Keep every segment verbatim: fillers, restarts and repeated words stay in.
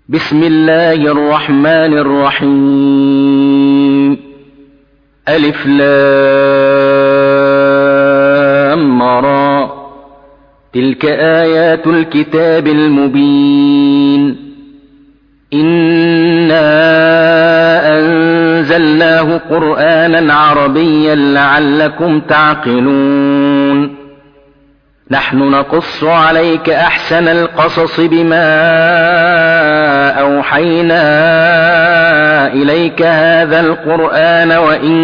بسم الله الرحمن الرحيم. ألف لام را، تلك آيات الكتاب المبين. إنا أنزلناه قرآنا عربيا لعلكم تعقلون. نحن نقص عليك أحسن القصص بما أوحينا إليك هذا القرآن وإن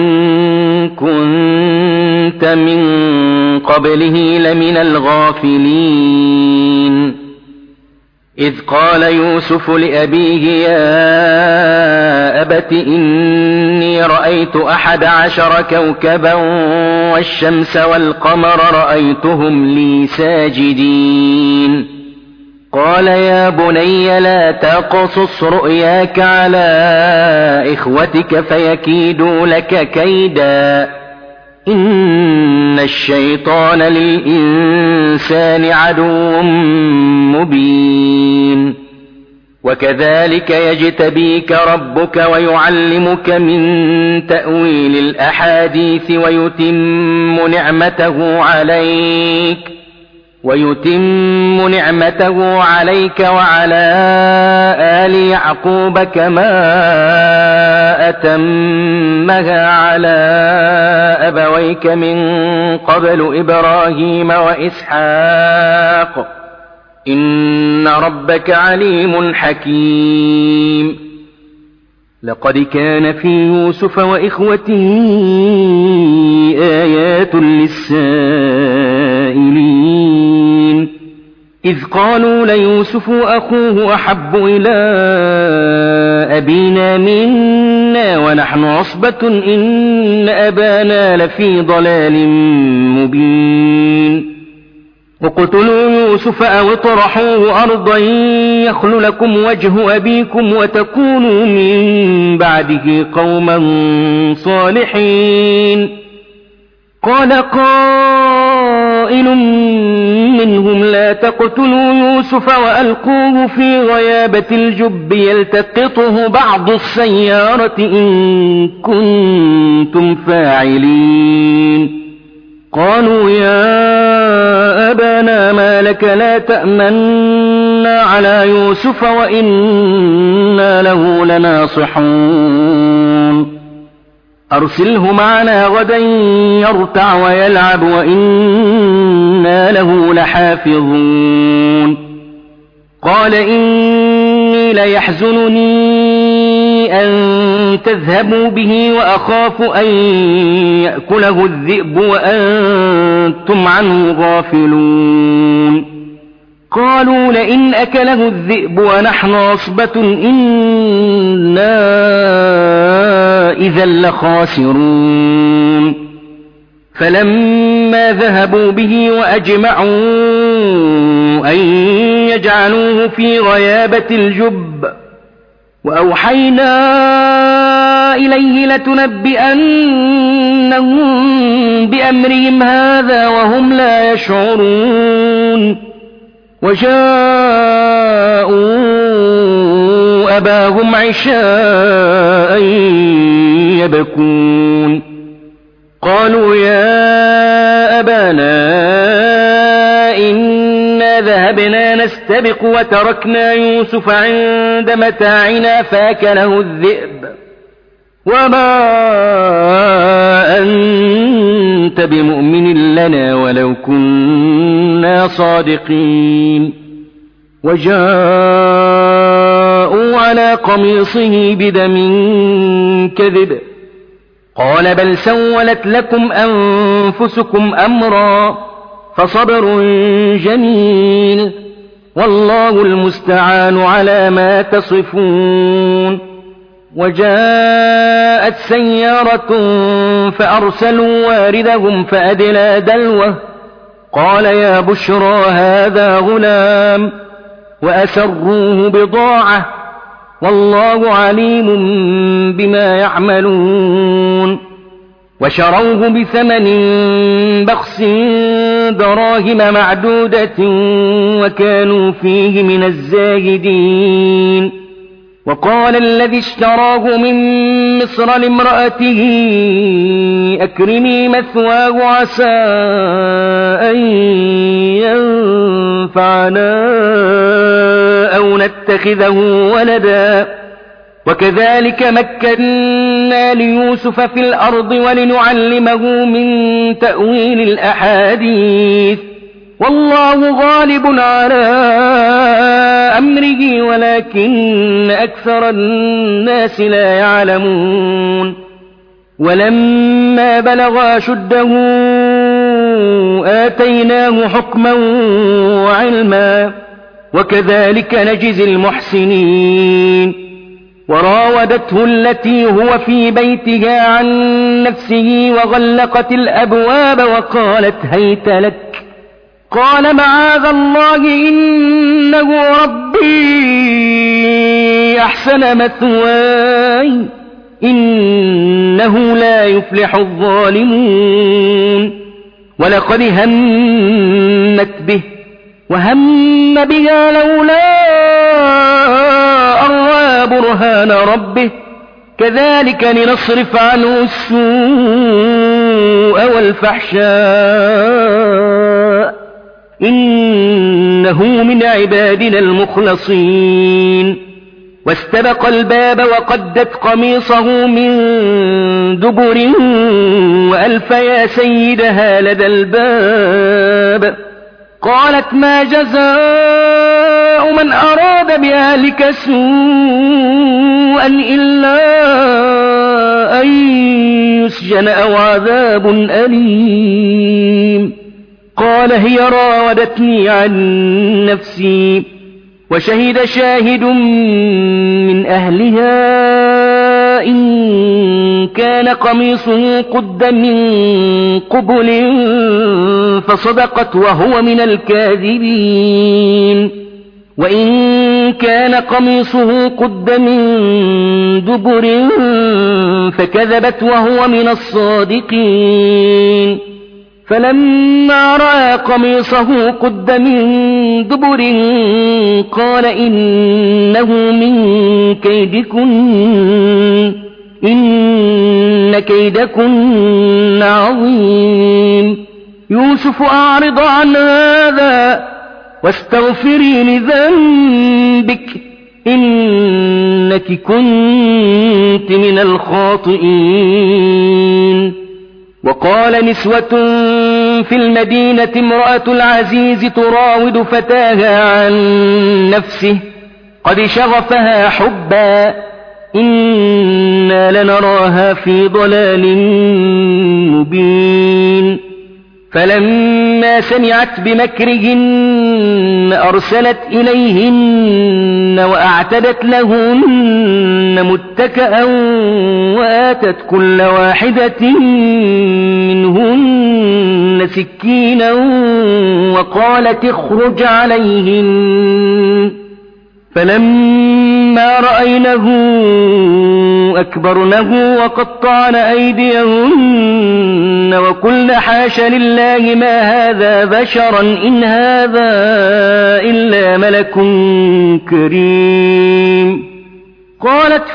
كنت من قبله لمن الغافلين. إذ قال يوسف لأبيه يا أبت إني رأيت أحد عشر كوكبا والشمس والقمر رأيتهم لي ساجدين. قال يا بني لا تقصص رؤياك على إخوتك فيكيدوا لك كيدا، إن الشيطان للإنسان عدو مبين. وكذلك يجتبيك ربك ويعلمك من تأويل الأحاديث ويتم نعمته عليك ويتم نعمته عليك وعلى آل يعقوب كما أتمها على أبويك من قبل إبراهيم وإسحاق إن ربك عليم حكيم. لقد كان في يوسف وإخوته آيات للسائلين، إذ قالوا ليوسف أخوه أحب إلى أبينا منا ونحن عصبة إن أبانا لفي ضلال مبين. اقتلوا يوسف أو اطرحوه أرضا يخل لكم وجه أبيكم وتكونوا من بعده قوما صالحين. قال قائل منهم لا تقتلوا يوسف وألقوه في غيابة الجب يلتقطه بعض السيارة إن كنتم فاعلين. قالوا يا أبانا ما لك لا تأمنا على يوسف وإنا له لناصحون. أرسله معنا غدا يرتع ويلعب وإنا له لحافظون. قال إني ليحزنني أن تذهبوا به وأخاف أن يأكله الذئب وأنتم عنه غافلون. قالوا لئن أكله الذئب ونحن عصبة إنا إذا لخاسرون. فلما ذهبوا به وأجمعوا أن يجعلوه في غيابة الجب وأوحينا إليه لتنبئنهم بأمرهم هذا وهم لا يشعرون. وجاءوا أباهم عشاء يبكون. قالوا يا أبانا إنا ذهبنا نستبق وتركنا يوسف عند متاعنا فأكله الذئب وما أنت بمؤمن لنا ولو كنا صادقين. وجاءوا على قميصه بدم كذب قال بل سولت لكم أنفسكم أمرا فصبر جميل والله المستعان على ما تصفون. وجاءت سيارة فأرسلوا واردهم فأدلى دلوه قال يا بشرى هذا غلام وأسروه بضاعة والله عليم بما يعملون. وشروه بثمن بخس دراهم معدودة وكانوا فيه من الزاهدين. وقال الذي اشتراه من مصر لامرأته أكرمي مثواه عسى أن ينفعنا أو نتخذه ولدا وكذلك مكنا ليوسف في الأرض ولنعلمه من تأويل الأحاديث والله غالب على أمره ولكن أكثر الناس لا يعلمون ولما بلغ أشده آتيناه حكما وعلما وكذلك نجزي المحسنين وراودته التي هو في بيتها عن نفسه وغلقت الأبواب وقالت هيت لك قال معاذ الله إنه ربي أحسن مثواي إنه لا يفلح الظالمون ولقد همت به وهم بها لولا أن رأى برهان ربه كذلك لنصرف عنه السوء والفحشاء إنه من عبادنا المخلصين واستبق الباب وقدت قميصه من دبر وألف يا سيدها لدى الباب قالت ما جزاء من أراد بأهلك سوءا إلا أن يسجن أو عذاب أليم قال هي راودتني عن نفسي وشهد شاهد من أهلها إن كان قميصه قد من قبل فصدقت وهو من الكاذبين وإن كان قميصه قد من دبر فكذبت وهو من الصادقين فلما رأى قميصه قد من دبر قال إنه من كيدكن إن كيدكن عظيم يوسف أعرض عن هذا واستغفري لذنبك إنك كنت من الخاطئين وقال نسوة في المدينة امرأة العزيز تراود فتاها عن نفسه قد شغفها حبا إنا لنراها في ضلال مبين فلما سمعت بمكرهن أرسلت إليهن وأعتدت لهن متكأ وآتت كل واحدة منهن سكينا وقالت اخرج عليهن فلما رأينه أكبرنه وقطعن أيديهن وقلن حاش لله ما هذا بشرا إن هذا إلا ملك كريم قالت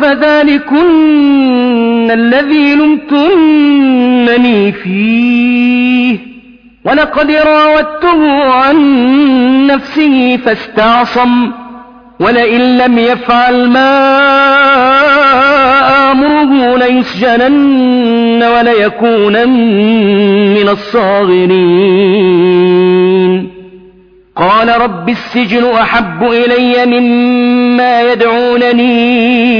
فذلكن الذي لمتنني فيه ولقد راودته عن نفسه فاستعصم ولئن لم يفعل ما آمره ليسجنن وليكونن من الصاغرين قال رب السجن أحب إلي مما يدعونني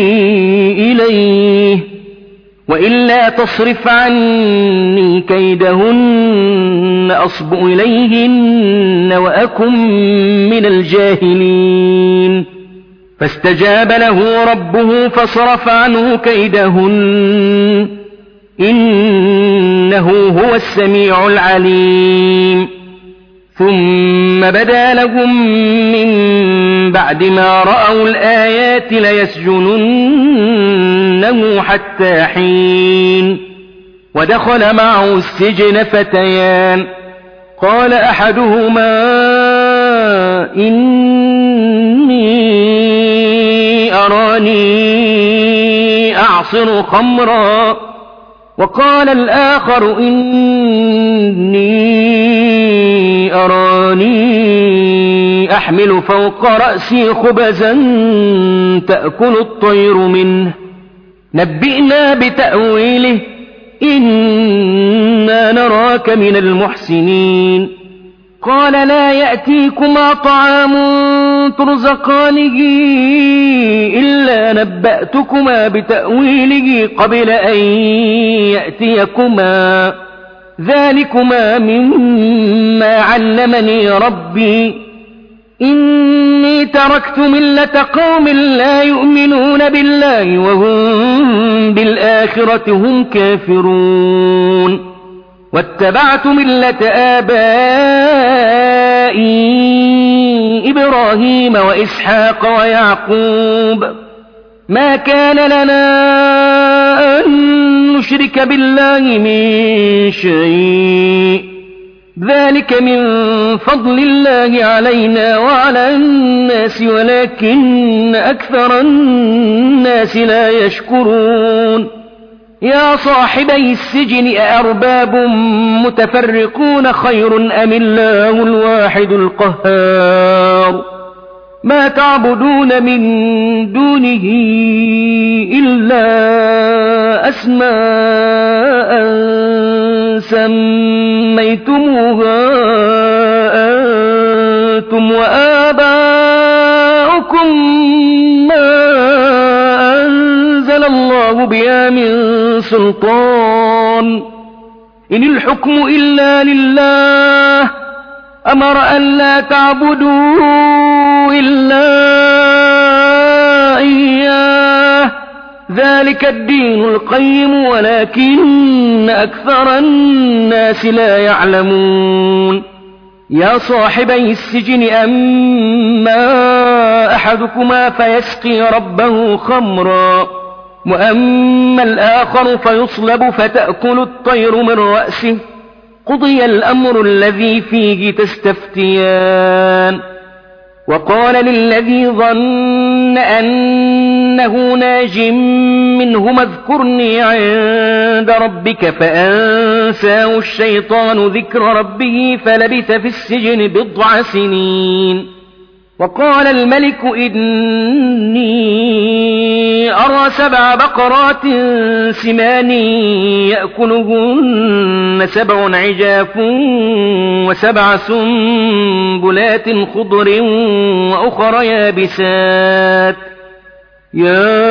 إليه وإلا تصرف عني كيدهن أصب إليهن وأكن من الجاهلين فاستجاب له ربه فصرف عنه كيدهن إنه هو السميع العليم ثم بدا لهم من بعد ما رأوا الآيات ليسجننه حتى حين ودخل معه السجن فتيان قال أحدهما إني أراني أعصر خمرا وقال الآخر إني أراني أحمل فوق رأسي خبزا تأكل الطير منه نبئنا بتأويله إنا نراك من المحسنين قال لا يأتيكما طعام ترزقانه إلا نبأتكما بتأويله قبل أن يأتيكما ذلكما مما علمني ربي إني تركت ملة قوم لا يؤمنون بالله وهم بالآخرة هم كافرون واتبعت ملة آبائي إبراهيم وإسحاق ويعقوب ما كان لنا أن نشرك بالله من شيء ذلك من فضل الله علينا وعلى الناس ولكن أكثر الناس لا يشكرون يا صاحبي السجن أأرباب متفرقون خير أم الله الواحد القهار ما تعبدون من دونه إلا أسماء سميتموها أنتم وآباؤكم ما أنزل الله بها من سلطان إن الحكم إلا لله أمر أن لا تعبدوا إلا إياه ذلك الدين القيم ولكن أكثر الناس لا يعلمون يا صاحبي السجن أما أحدكما فيسقي ربه خمرا وأما الآخر فيصلب فتأكل الطير من رأسه قضي الأمر الذي فيه تستفتيان وقال للذي ظن أنه ناج منهما اذكرني عند ربك فأنساه الشيطان ذكر ربه فلبث في السجن بضع سنين وقال الملك إني أرى سبع بقرات سمان يأكلهن سبع عجاف وسبع سنبلات خضر وأخر يابسات يا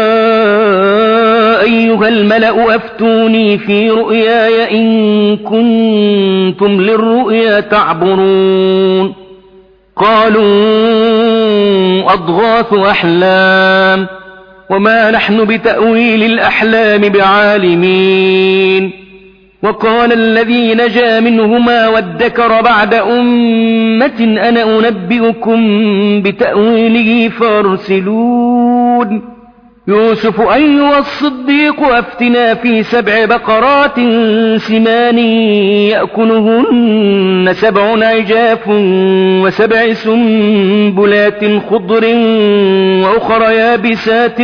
أيها الملأ أفتوني في رؤياي إن كنتم للرؤيا تعبرون قالوا أضغاث أحلام وما نحن بتأويل الأحلام بعالمين وقال الذي نجا منهما وادكر بعد أمة أنا أنبئكم بتأويله فارسلون يوسف أيها الصديق أفتنا في سبع بقرات سمان يأكلهن سبع عجاف وسبع سنبلات خضر وأخر يابسات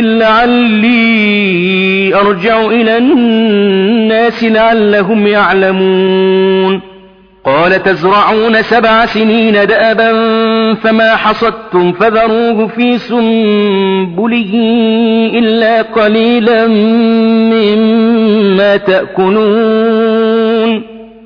لعلي أرجع إلى الناس لعلهم يعلمون قال تزرعون سبع سنين دأبا فما حصدتم فذروه في سنبله إلا قليلا مما تأكلون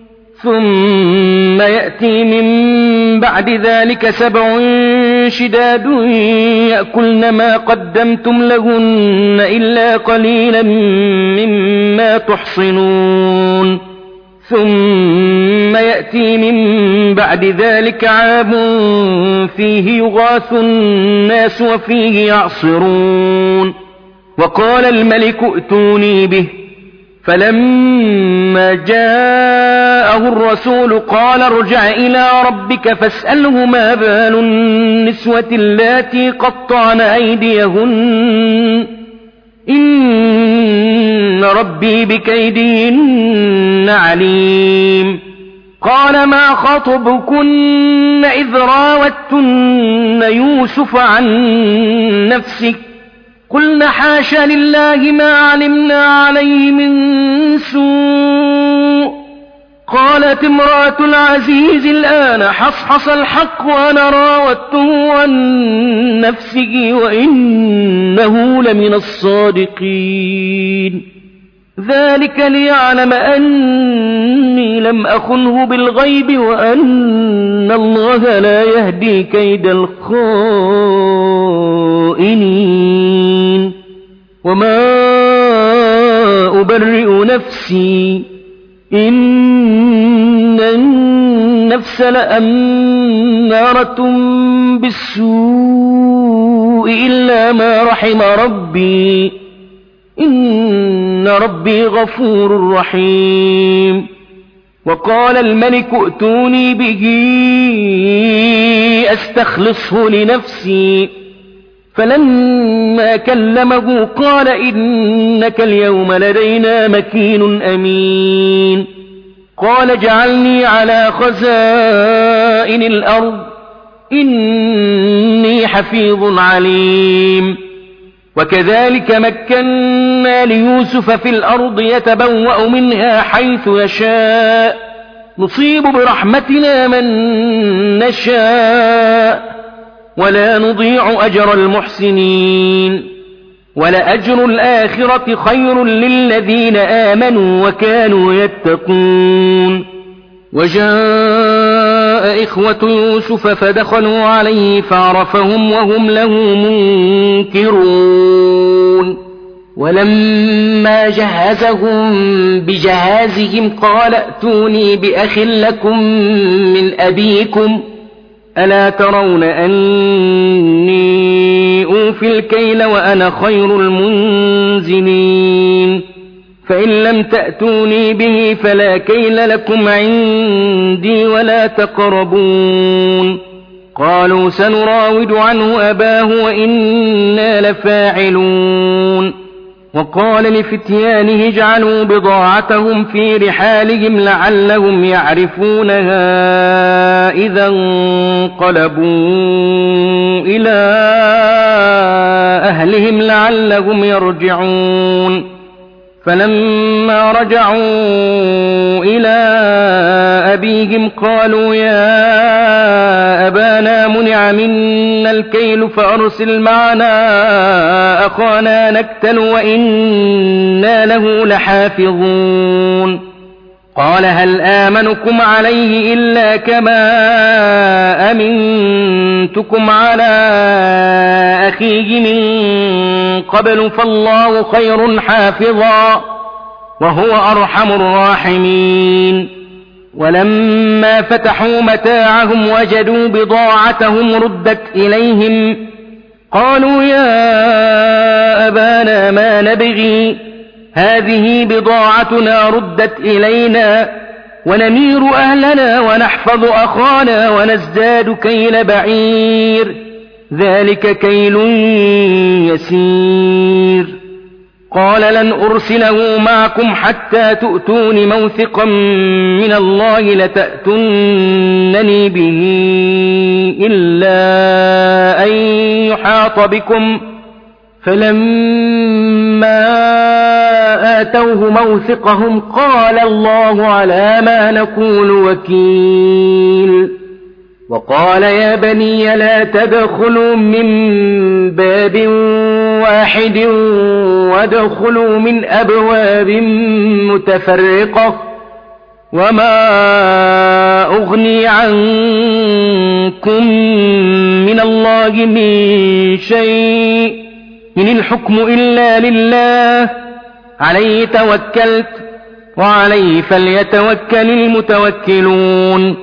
ثم يأتي من بعد ذلك سبع شداد يأكلن ما قدمتم لهن إلا قليلا مما تحصنون ثم يأتي من بعد ذلك عام فيه يغاث الناس وفيه يعصرون وقال الملك ائتوني به فلما جاءه الرسول قال ارجع إلى ربك فاسأله ما بال النسوة اللاتي قطعن أيديهن إن ربي بكيدهن عليم قال ما خطبكن إذ راوتن يوسف عن نفسه قلنا حاش لله ما علمنا عليه من سوء. قالت امرأة العزيز الآن حصحص الحق وأنا راودته عن نفسه وإنه لمن الصادقين. ذلك ليعلم أني لم أخنه بالغيب وأن الله لا يهدي كيد الخائنين. وما أبرئ نفسي إن النفس لأمارة بالسوء إلا ما رحم ربي إن ربي غفور رحيم. وقال الملك ائتوني به أستخلصه لنفسي. فلما كلمه قال إنك اليوم لدينا مكين أمين. قال اجعلني على خزائن الأرض إني حفيظ عليم. وكذلك مكنا ليوسف في الأرض يتبوأ منها حيث يشاء نصيب برحمتنا من نشاء ولا نضيع أجر المحسنين. ولأجر الآخرة خير للذين آمنوا وكانوا يتقون. وجاء إخوة يوسف فدخلوا عليه فعرفهم وهم له منكرون. ولما جهزهم بجهازهم قال ائتوني بأخ لكم من أبيكم ألا ترون أني أوفي الكيل وأنا خير المنزلين. فإن لم تأتوني به فلا كيل لكم عندي ولا تقربون. قالوا سنراود عنه أباه وإنا لفاعلون. وقال لفتيانه اجعلوا بضاعتهم في رحالهم لعلهم يعرفونها إذا انقلبوا إلى أهلهم لعلهم يرجعون. فلما رجعوا إلى أبيهم قالوا يا أبانا منع منا الكيل فأرسل معنا أخانا نكتل وإنا له لحافظون. قال هل آمنكم عليه إلا كما أمنتكم على أخيه من قبل فالله خير حافظا وهو أرحم الراحمين. ولما فتحوا متاعهم وجدوا بضاعتهم ردت إليهم قالوا يا أبانا ما نبغي هذه بضاعتنا ردت إلينا ونمير أهلنا ونحفظ أخانا ونزداد كيل بعير ذلك كيل يسير. قال لن أرسله معكم حتى تؤتون موثقا من الله لتأتونني به إلا أن يحاط بكم. فلما آتوه موثقهم قال الله على ما نقول وكيل. وقال يا بني لا تدخلوا من باب واحد وادخلوا من أبواب متفرقة وما أغني عنكم من الله من شيء إن الحكم إلا لله عليه توكلت وعليه فليتوكل المتوكلون.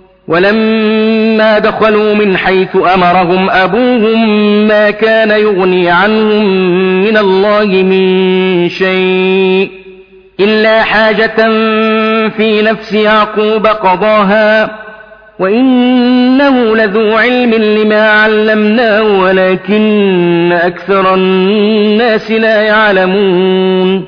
ولما دخلوا من حيث أمرهم أبوهم ما كان يغني عنهم من الله من شيء إلا حاجة في نفس يعقوب قضاها وإنه لذو علم لما علمناه ولكن أكثر الناس لا يعلمون.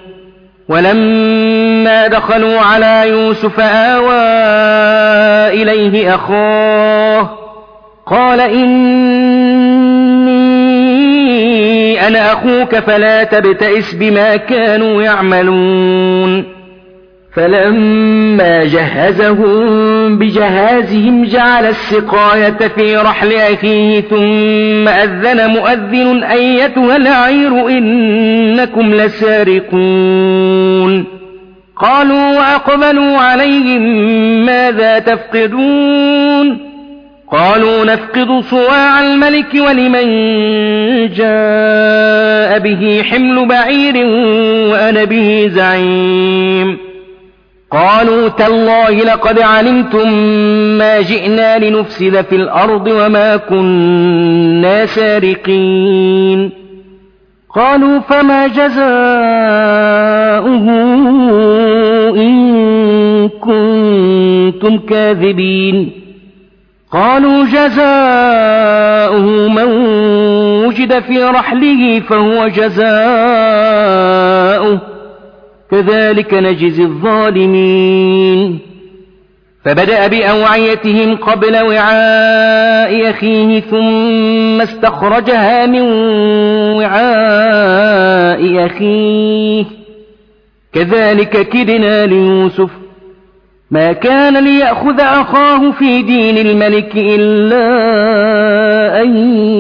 ولما دخلوا على يوسف آوى إليه أخاه قال إني وأنا أخوك فلا تبتئس بما كانوا يعملون فلما جهزهم بجهازهم جعل السقاية في رحل أخيه ثم أذن مؤذن أيتها العير إنكم لسارقون قالوا وأقبلوا عليهم ماذا تفقدون قالوا نفقد صواع الملك ولمن جاء به حمل بعير وأنا به زعيم قالوا تالله لقد علمتم ما جئنا لنفسد في الأرض وما كنا سارقين قالوا فما جزاؤه إن كنتم كاذبين قالوا جزاؤه من وجد في رحله فهو جزاؤه كذلك نجزي الظالمين فبدأ بأوعيتهم قبل وعاء أخيه ثم استخرجها من وعاء أخيه كذلك كدنا ليوسف ما كان ليأخذ أخاه في دين الملك إلا أن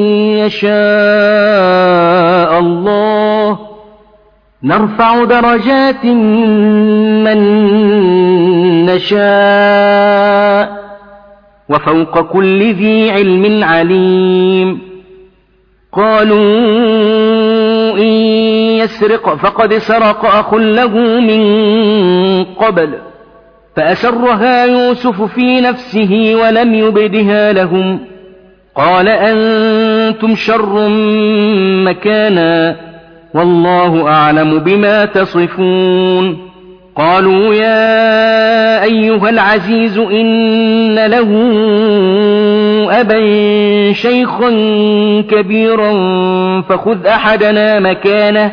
يشاء الله نرفع درجات من نشاء وفوق كل ذي علم عليم قالوا إن يسرق فقد سرق أخ له من قبل فأسرها يوسف في نفسه ولم يبدها لهم قال أنتم شر مكانا والله أعلم بما تصفون قالوا يا أيها العزيز إن له أبا شيخا كبيرا فخذ أحدنا مكانه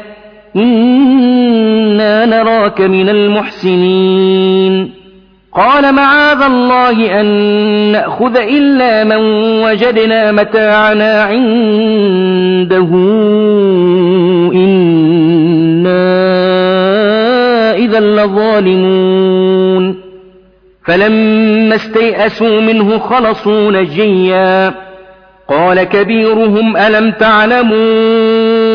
إنا نراك من المحسنين قال معاذ الله أن نأخذ إلا من وجدنا متاعنا عنده إنا إذا لظالمون فلما استيئسوا منه خلصوا نجيا قال كبيرهم ألم تعلموا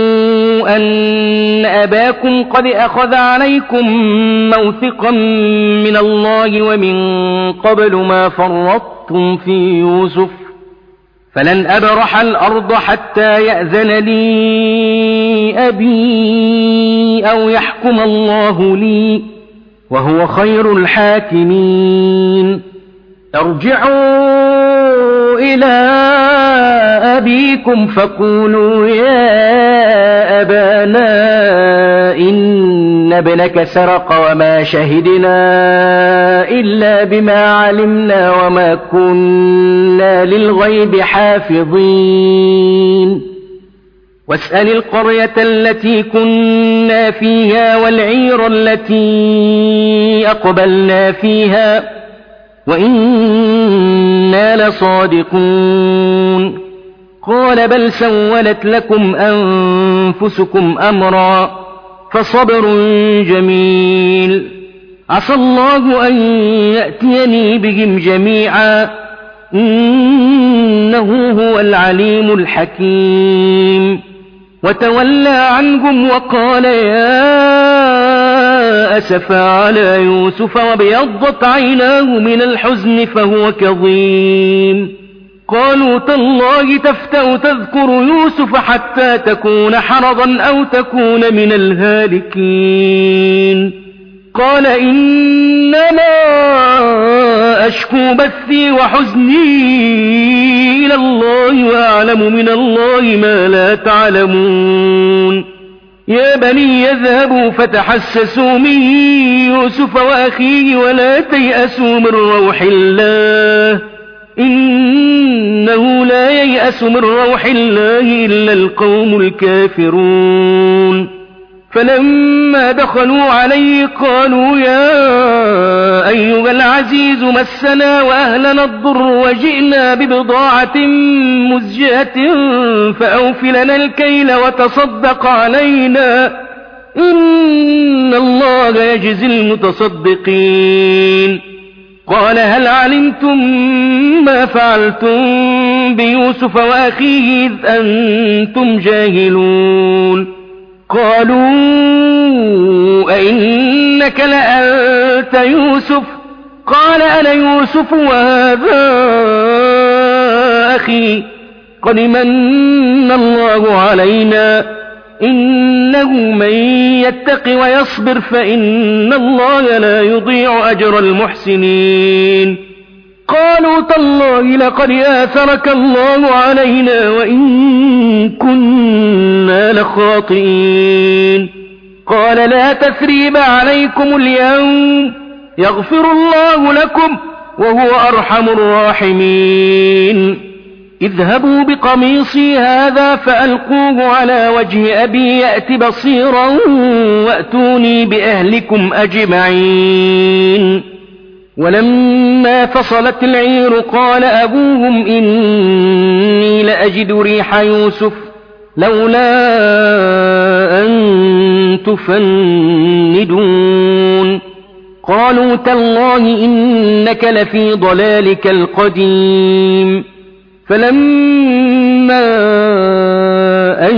أن أباكم قد أخذ عليكم موثقا من الله ومن قبل ما فرطتم في يوسف فلن أبرح الأرض حتى يأذن لي أبي أو يحكم الله لي وهو خير الحاكمين ارجعوا إلى أبيكم فقولوا يا أبانا إن ابنك سرق وما شهدنا إلا بما علمنا وما كنا للغيب حافظين واسأل القرية التي كنا فيها والعير التي أقبلنا فيها وإنا لصادقون قال بل سولت لكم أنفسكم أمرا فصبر جميل عسى الله أن يأتيني بهم جميعا إنه هو العليم الحكيم وتولى عنهم وقال يا أسفا على يوسف وابيضت عيناه من الحزن فهو كظيم قالوا تالله تفتأ تذكر يوسف حتى تكون حرضا أو تكون من الهالكين قال إنما أشكو بثي وحزني إلى الله وأعلم من الله ما لا تعلمون يا بني يذهبوا فتحسسوا من يوسف وأخيه ولا تيأسوا من روح الله إنه لا ييأس من روح الله إلا القوم الكافرون فلما دخلوا عليه قالوا يا أيها العزيز مسنا وأهلنا الضر وجئنا ببضاعة مزجاة فأوف لنا الكيل وتصدق علينا إن الله يجزي المتصدقين قال هل علمتم ما فعلتم بيوسف وأخيه إذ أنتم جاهلون قالوا أئنك لأنت يوسف قال أنا يوسف وهذا أخي قد من الله علينا إنه من يتق ويصبر فإن الله لا يضيع أجر المحسنين قالوا تالله لقد آثرك الله علينا وإن كنا لخاطئين قال لا تثريب عليكم اليوم يغفر الله لكم وهو أرحم الراحمين اذهبوا بقميصي هذا فألقوه على وجه أبي يأت بصيرا وأتوني بأهلكم أجمعين ولما فصلت العير قال أبوهم إني لأجد ريح يوسف لولا أن تفندون قالوا تالله إنك لفي ضلالك القديم فلما أن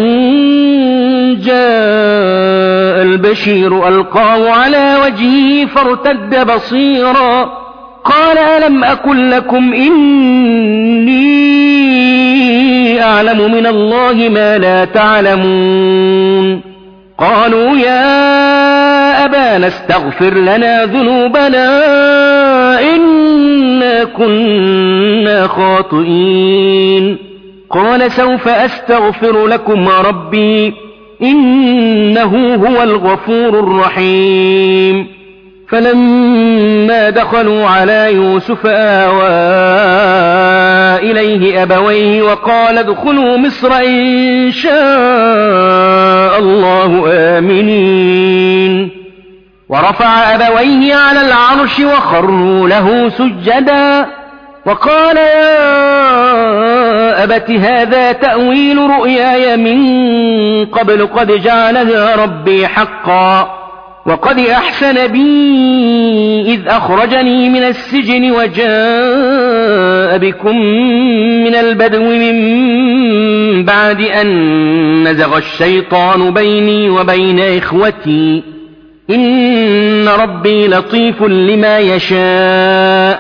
جاء البشير ألقاه على وجهه فارتد بصيرا قال ألم أقل لكم إني أعلم من الله ما لا تعلمون قالوا يا أبانا استغفر لنا ذنوبنا إنا كنا خاطئين قال سوف أستغفر لكم ربي إنه هو الغفور الرحيم فلما دخلوا على يوسف آوى إليه أبويه وقال ادخلوا مصر إن شاء الله آمنين ورفع أبويه على العرش وخروا له سجدا وقال يا أبت هذا تأويل رؤياي من قبل قد جعلها ربي حقا وقد أحسن بي إذ أخرجني من السجن وجاء بكم من البدو من بعد أن نزغ الشيطان بيني وبين إخوتي إن ربي لطيف لما يشاء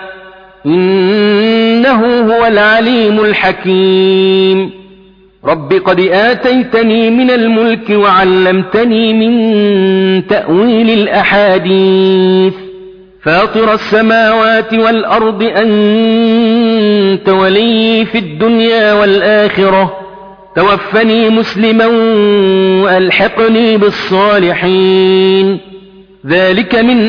إنه هو العليم الحكيم رب قد آتيتني من الملك وعلمتني من تأويل الأحاديث فاطر السماوات والأرض أنت ولي في الدنيا والآخرة توفني مسلما وألحقني بالصالحين ذلك من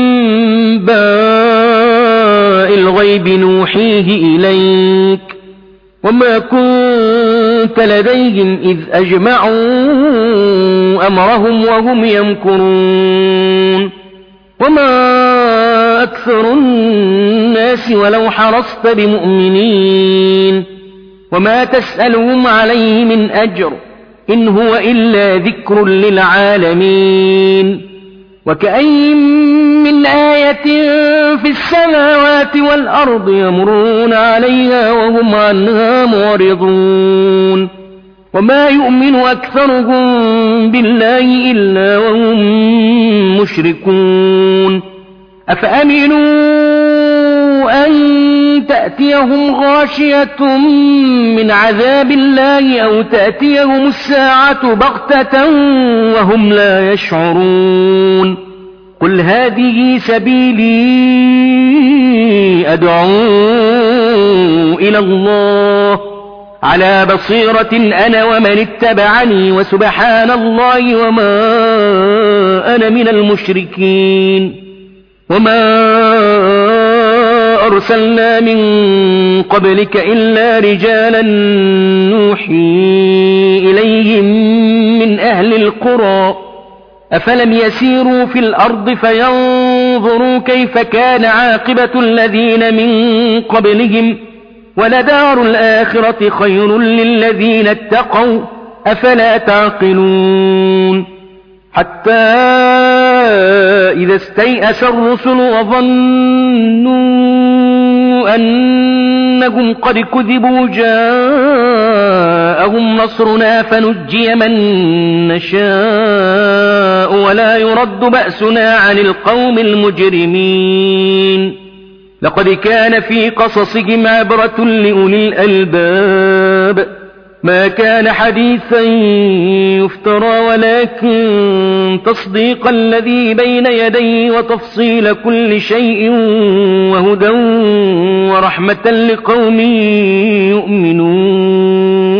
أنباء الغيب نوحيه إليك وما كنت لديهم إذ أجمعوا أمرهم وهم يمكرون وما أكثر الناس ولو حرصت بمؤمنين وما تسألهم عليه من أجر إن هو إلا ذكر للعالمين وكأين من آية في السماوات والأرض يمرون عليها وهم عنها معرضون وما يؤمن أكثرهم بالله إلا وهم مشركون أفأمنوا أن تأتيهم غاشية من عذاب الله أو تأتيهم الساعة بغتة وهم لا يشعرون قل هذه سبيلي أدعو إلى الله على بصيرة أنا ومن اتبعني وسبحان الله وما أنا من المشركين وما أرسلنا من قبلك إلا رجالا نوحي إليهم من أهل القرى أفلم يسيروا في الأرض فينظروا كيف كان عاقبة الذين من قبلهم ولدار الآخرة خير للذين اتقوا أفلا تعقلون حتى إذا استيأس الرسل وظنوا أنهم قد كذبوا جاءهم نصرنا فنجي من نشاء ولا يرد بأسنا عن القوم المجرمين لقد كان في قصصهم عبرة لأولي الألباب ما كان حديثا يفترى ولكن تصديق الذي بين يديه وتفصيل كل شيء وهدى ورحمة لقوم يؤمنون